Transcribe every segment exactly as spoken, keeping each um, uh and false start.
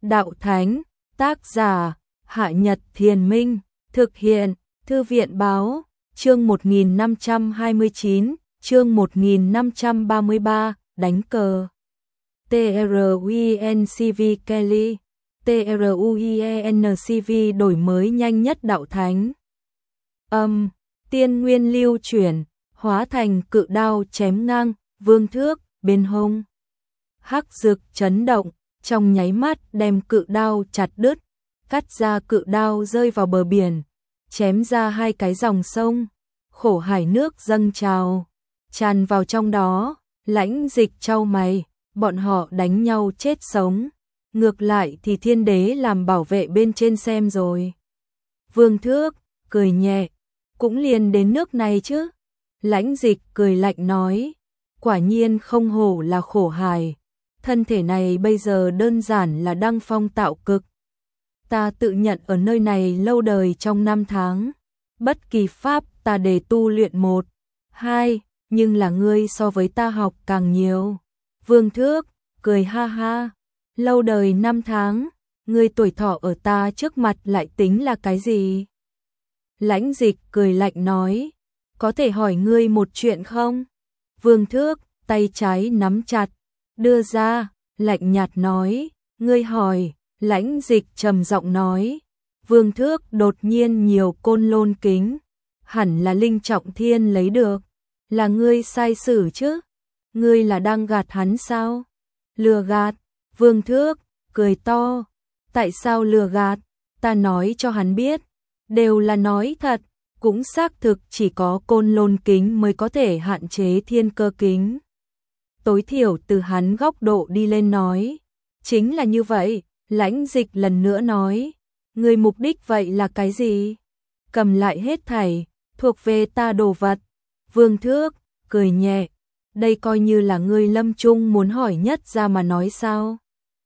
Đạo Thánh, tác giả, Hạ Nhật Thiền Minh, thực hiện, Thư viện Báo, chương một nghìn năm trăm hai mươi chín, chương một nghìn năm trăm ba mươi ba, đánh cờ. TRUINCV Kelly, TRUIENCV đổi mới nhanh nhất Đạo Thánh. Âm, tiên nguyên lưu chuyển, hóa thành cự đao chém ngang, vương thước, bên hông. Hắc dực chấn động, trong nháy mắt đem cự đao chặt đứt, cắt ra cự đao rơi vào bờ biển, chém ra hai cái dòng sông, khổ hải nước dâng trào, tràn vào trong đó, Lãnh Dịch chau mày, bọn họ đánh nhau chết sống, ngược lại thì thiên đế làm bảo vệ bên trên xem rồi. Vương Thước, cười nhẹ, cũng liền đến nước này chứ. Lãnh Dịch cười lạnh nói, quả nhiên không hổ là khổ hài, thân thể này bây giờ đơn giản là đăng phong tạo cực. Ta tự nhận ở nơi này lâu đời trong năm tháng, bất kỳ pháp ta để tu luyện một, hai, nhưng là ngươi so với ta học càng nhiều. Vương Thước, cười ha ha, lâu đời năm tháng, ngươi tuổi thọ ở ta trước mặt lại tính là cái gì? Lãnh Dịch cười lạnh nói, có thể hỏi ngươi một chuyện không? Vương Thước, tay trái nắm chặt, đưa ra, lạnh nhạt nói, ngươi hỏi. Lãnh Dịch trầm giọng nói, Vương Thước đột nhiên nhiều côn lôn kính, hẳn là Linh Trọng Thiên lấy được, là ngươi sai sử chứ? Ngươi là đang gạt hắn sao? Lừa gạt? Vương Thước cười to, tại sao lừa gạt? Ta nói cho hắn biết, đều là nói thật, cũng xác thực chỉ có côn lôn kính mới có thể hạn chế thiên cơ kính. Tối thiểu từ hắn góc độ đi lên nói, chính là như vậy. Lãnh Dịch lần nữa nói, người mục đích vậy là cái gì? Cầm lại hết thảy, thuộc về ta đồ vật. Vương Thước cười nhẹ, đây coi như là ngươi lâm chung muốn hỏi nhất ra mà nói sao?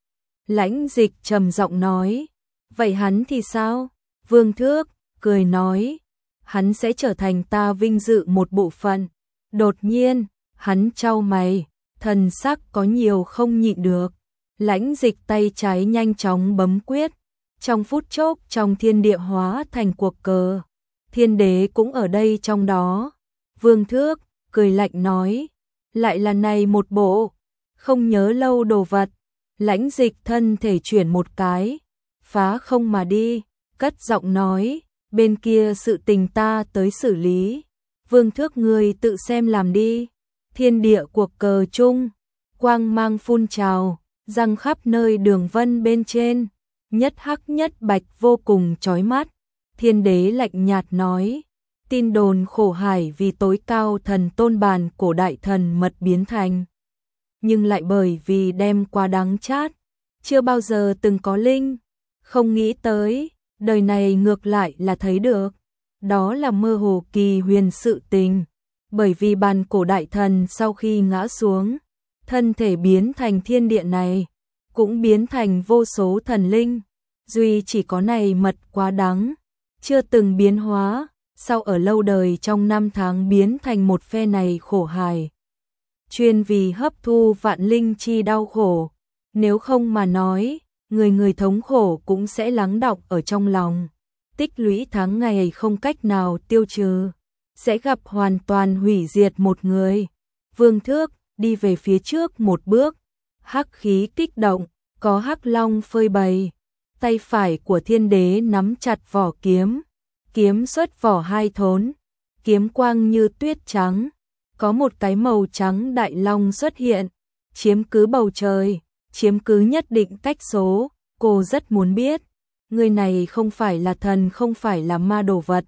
Lãnh Dịch trầm giọng nói, vậy hắn thì sao? Vương Thước cười nói, hắn sẽ trở thành ta vinh dự một bộ phận. Đột nhiên, hắn chau mày, thần sắc có nhiều không nhịn được. Lãnh Dịch tay trái nhanh chóng bấm quyết, trong phút chốc trong thiên địa hóa thành cuộc cờ, thiên đế cũng ở đây trong đó. Vương Thước cười lạnh nói, lại là này một bộ, không nhớ lâu đồ vật. Lãnh Dịch thân thể chuyển một cái, phá không mà đi, cất giọng nói, bên kia sự tình ta tới xử lý. Vương Thước ngươi tự xem làm đi. Thiên địa cuộc cờ chung, quang mang phun trào, răng khắp nơi đường vân bên trên, nhất hắc nhất bạch vô cùng chói mắt. Thiên đế lạnh nhạt nói, tin đồn khổ hải vì tối cao thần tôn bàn cổ đại thần mật biến thành, nhưng lại bởi vì đem quá đắng chát, chưa bao giờ từng có linh, không nghĩ tới, đời này ngược lại là thấy được, đó là mơ hồ kỳ huyền sự tình, bởi vì bàn cổ đại thần sau khi ngã xuống, thân thể biến thành thiên địa này, cũng biến thành vô số thần linh, duy chỉ có này mật quá đắng, chưa từng biến hóa, sau ở lâu đời trong năm tháng biến thành một phe này khổ hài. Chuyên vì hấp thu vạn linh chi đau khổ, nếu không mà nói, người người thống khổ cũng sẽ lắng đọng ở trong lòng, tích lũy tháng ngày không cách nào tiêu trừ, sẽ gặp hoàn toàn hủy diệt một người. Vương Thước đi về phía trước một bước, hắc khí kích động, có hắc long phơi bày, tay phải của thiên đế nắm chặt vỏ kiếm, kiếm xuất vỏ hai thốn, kiếm quang như tuyết trắng, có một cái màu trắng đại long xuất hiện, chiếm cứ bầu trời, chiếm cứ nhất định cách số. Cô rất muốn biết, người này không phải là thần, không phải là ma đồ vật,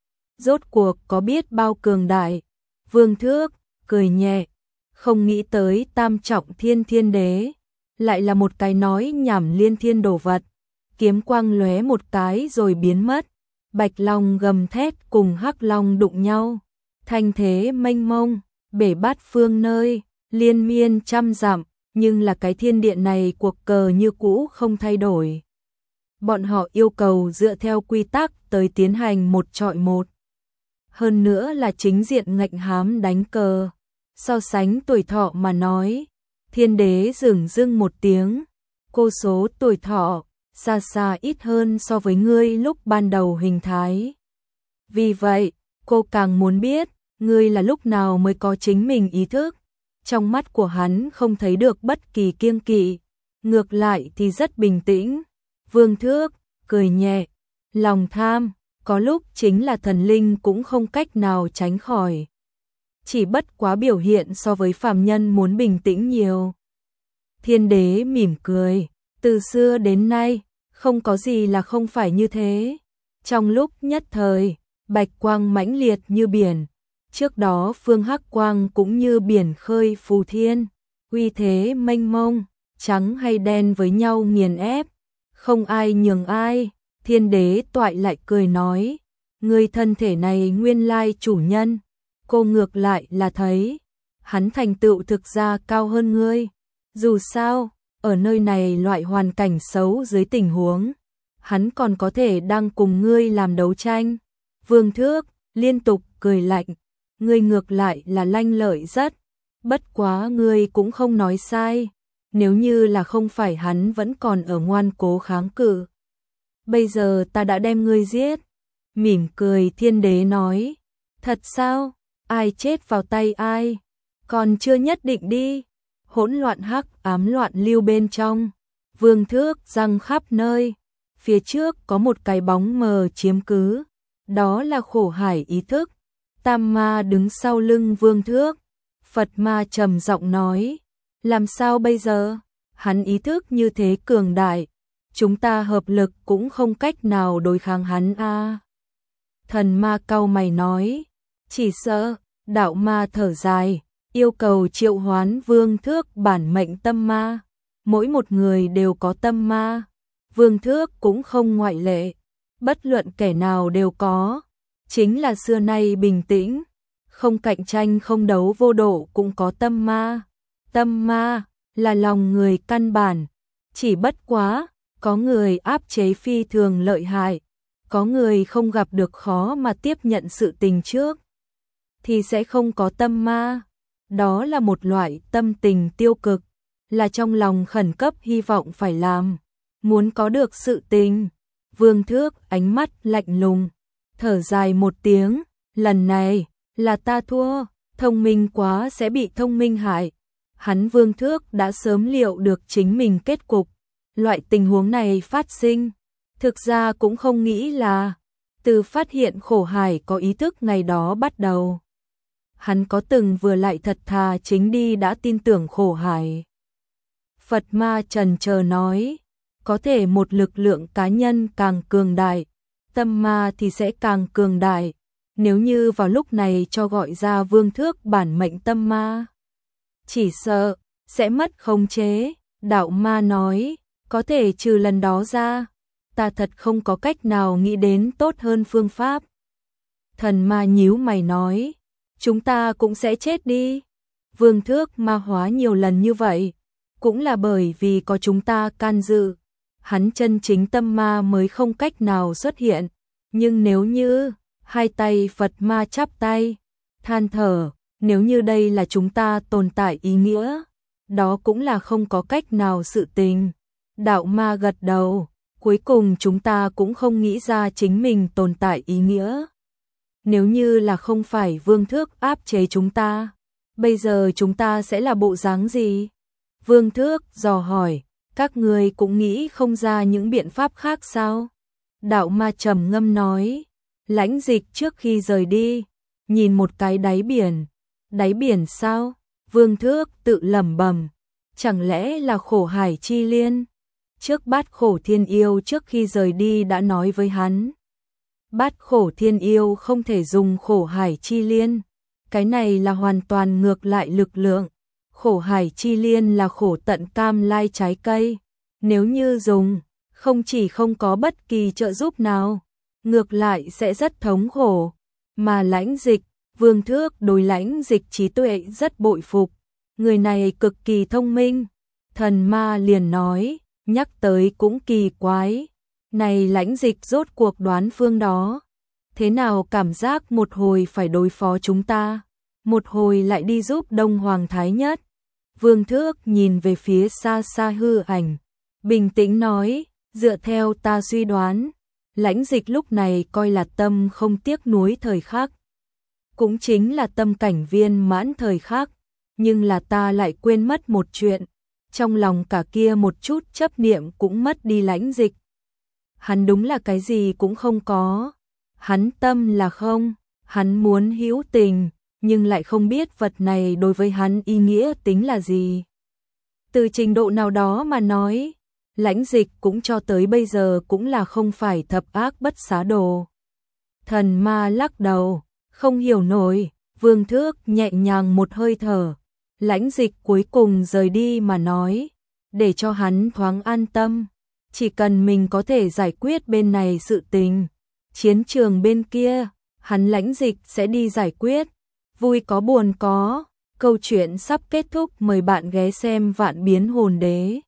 rốt cuộc có biết bao cường đại? Vương Thước cười nhẹ, không nghĩ tới tam trọng thiên thiên đế, lại là một cái nói nhảm liên thiên đồ vật. Kiếm quang lóe một cái rồi biến mất, bạch long gầm thét cùng hắc long đụng nhau, thanh thế mênh mông, bể bát phương nơi, liên miên trăm dặm, nhưng là cái thiên địa này cuộc cờ như cũ không thay đổi. Bọn họ yêu cầu dựa theo quy tắc tới tiến hành một trọi một. Hơn nữa là chính diện ngạnh hám đánh cờ. So sánh tuổi thọ mà nói, thiên đế dửng dưng một tiếng, cô số tuổi thọ, xa xa ít hơn so với ngươi lúc ban đầu hình thái. Vì vậy, cô càng muốn biết, ngươi là lúc nào mới có chính mình ý thức. Trong mắt của hắn không thấy được bất kỳ kiêng kỵ, ngược lại thì rất bình tĩnh. Vương Thước, cười nhẹ, lòng tham, có lúc chính là thần linh cũng không cách nào tránh khỏi. Chỉ bất quá biểu hiện so với phàm nhân muốn bình tĩnh nhiều. Thiên đế mỉm cười, từ xưa đến nay, không có gì là không phải như thế. Trong lúc nhất thời, bạch quang mãnh liệt như biển, trước đó phương hắc quang cũng như biển khơi phù thiên, uy thế mênh mông, trắng hay đen với nhau nghiền ép, không ai nhường ai. Thiên đế toại lại cười nói, ngươi thân thể này nguyên lai chủ nhân, cô ngược lại là thấy, hắn thành tựu thực ra cao hơn ngươi. Dù sao, ở nơi này loại hoàn cảnh xấu dưới tình huống, hắn còn có thể đang cùng ngươi làm đấu tranh. Vương Thước liên tục cười lạnh, ngươi ngược lại là lanh lợi rất, bất quá ngươi cũng không nói sai, nếu như là không phải hắn vẫn còn ở ngoan cố kháng cự. Bây giờ ta đã đem ngươi giết. Mỉm cười thiên đế nói, thật sao, ai chết vào tay ai, còn chưa nhất định đi. Hỗn loạn hắc ám loạn lưu bên trong, Vương Thước răng khắp nơi, phía trước có một cái bóng mờ chiếm cứ, đó là khổ hải ý thức. Tam ma đứng sau lưng Vương Thước, Phật ma trầm giọng nói, làm sao bây giờ, hắn ý thức như thế cường đại, chúng ta hợp lực cũng không cách nào đối kháng hắn a. À. Thần ma cau mày nói, chỉ sợ. Đạo ma thở dài, yêu cầu triệu hoán Vương Thước bản mệnh tâm ma. Mỗi một người đều có tâm ma, Vương Thước cũng không ngoại lệ, bất luận kẻ nào đều có. Chính là xưa nay bình tĩnh, không cạnh tranh không đấu vô độ cũng có tâm ma. Tâm ma là lòng người căn bản, chỉ bất quá, có người áp chế phi thường lợi hại, có người không gặp được khó mà tiếp nhận sự tình trước, thì sẽ không có tâm ma. Đó là một loại tâm tình tiêu cực, là trong lòng khẩn cấp hy vọng phải làm, muốn có được sự tình. Vương Thước ánh mắt lạnh lùng, thở dài một tiếng, lần này là ta thua, thông minh quá sẽ bị thông minh hại. Hắn Vương Thước đã sớm liệu được chính mình kết cục, loại tình huống này phát sinh, thực ra cũng không nghĩ là từ phát hiện khổ hải có ý thức ngày đó bắt đầu. Hắn có từng vừa lại thật thà chính đi đã tin tưởng khổ hải. Phật ma trần chờ nói, có thể một lực lượng cá nhân càng cường đại, tâm ma thì sẽ càng cường đại. Nếu như vào lúc này cho gọi ra Vương Thước bản mệnh tâm ma, chỉ sợ sẽ mất khống chế. Đạo ma nói, có thể trừ lần đó ra, ta thật không có cách nào nghĩ đến tốt hơn phương pháp. Thần ma nhíu mày nói, chúng ta cũng sẽ chết đi. Vương Thước ma hóa nhiều lần như vậy, cũng là bởi vì có chúng ta can dự, hắn chân chính tâm ma mới không cách nào xuất hiện. Nhưng nếu như, hai tay Phật ma chắp tay, than thở, nếu như đây là chúng ta tồn tại ý nghĩa, đó cũng là không có cách nào sự tình. Đạo ma gật đầu, cuối cùng chúng ta cũng không nghĩ ra chính mình tồn tại ý nghĩa. Nếu như là không phải Vương Thước áp chế chúng ta, bây giờ chúng ta sẽ là bộ dáng gì? Vương Thước dò hỏi, các người cũng nghĩ không ra những biện pháp khác sao? Đạo ma trầm ngâm nói, Lãnh Dịch trước khi rời đi, nhìn một cái đáy biển. Đáy biển sao? Vương Thước tự lẩm bẩm, chẳng lẽ là khổ hải chi liên? Trước Bát Khổ Thiên Yêu trước khi rời đi đã nói với hắn, Bát Khổ Thiên Yêu không thể dùng khổ hải chi liên, cái này là hoàn toàn ngược lại lực lượng. Khổ hải chi liên là khổ tận cam lai trái cây, nếu như dùng, không chỉ không có bất kỳ trợ giúp nào, ngược lại sẽ rất thống khổ. Mà Lãnh Dịch, Vương Thước đối Lãnh Dịch trí tuệ rất bội phục, người này cực kỳ thông minh. Thần ma liền nói, nhắc tới cũng kỳ quái, này Lãnh Dịch rốt cuộc đoán phương đó, thế nào cảm giác một hồi phải đối phó chúng ta, một hồi lại đi giúp Đông Hoàng Thái Nhất. Vương Thước nhìn về phía xa xa hư ảnh, bình tĩnh nói, dựa theo ta suy đoán, Lãnh Dịch lúc này coi là tâm không tiếc nuối thời khắc, cũng chính là tâm cảnh viên mãn thời khắc, nhưng là ta lại quên mất một chuyện, trong lòng cả kia một chút chấp niệm cũng mất đi. Lãnh Dịch, hắn đúng là cái gì cũng không có, hắn tâm là không, hắn muốn hữu tình, nhưng lại không biết vật này đối với hắn ý nghĩa tính là gì. Từ trình độ nào đó mà nói, Lãnh Dịch cũng cho tới bây giờ cũng là không phải thập ác bất xá đồ. Thần ma lắc đầu, không hiểu nổi, Vương Thước nhẹ nhàng một hơi thở, Lãnh Dịch cuối cùng rời đi mà nói, để cho hắn thoáng an tâm, chỉ cần mình có thể giải quyết bên này sự tình, chiến trường bên kia, hắn Lãnh Dịch sẽ đi giải quyết, vui có buồn có. Câu chuyện sắp kết thúc, mời bạn ghé xem Vạn Biến Hồn Đế.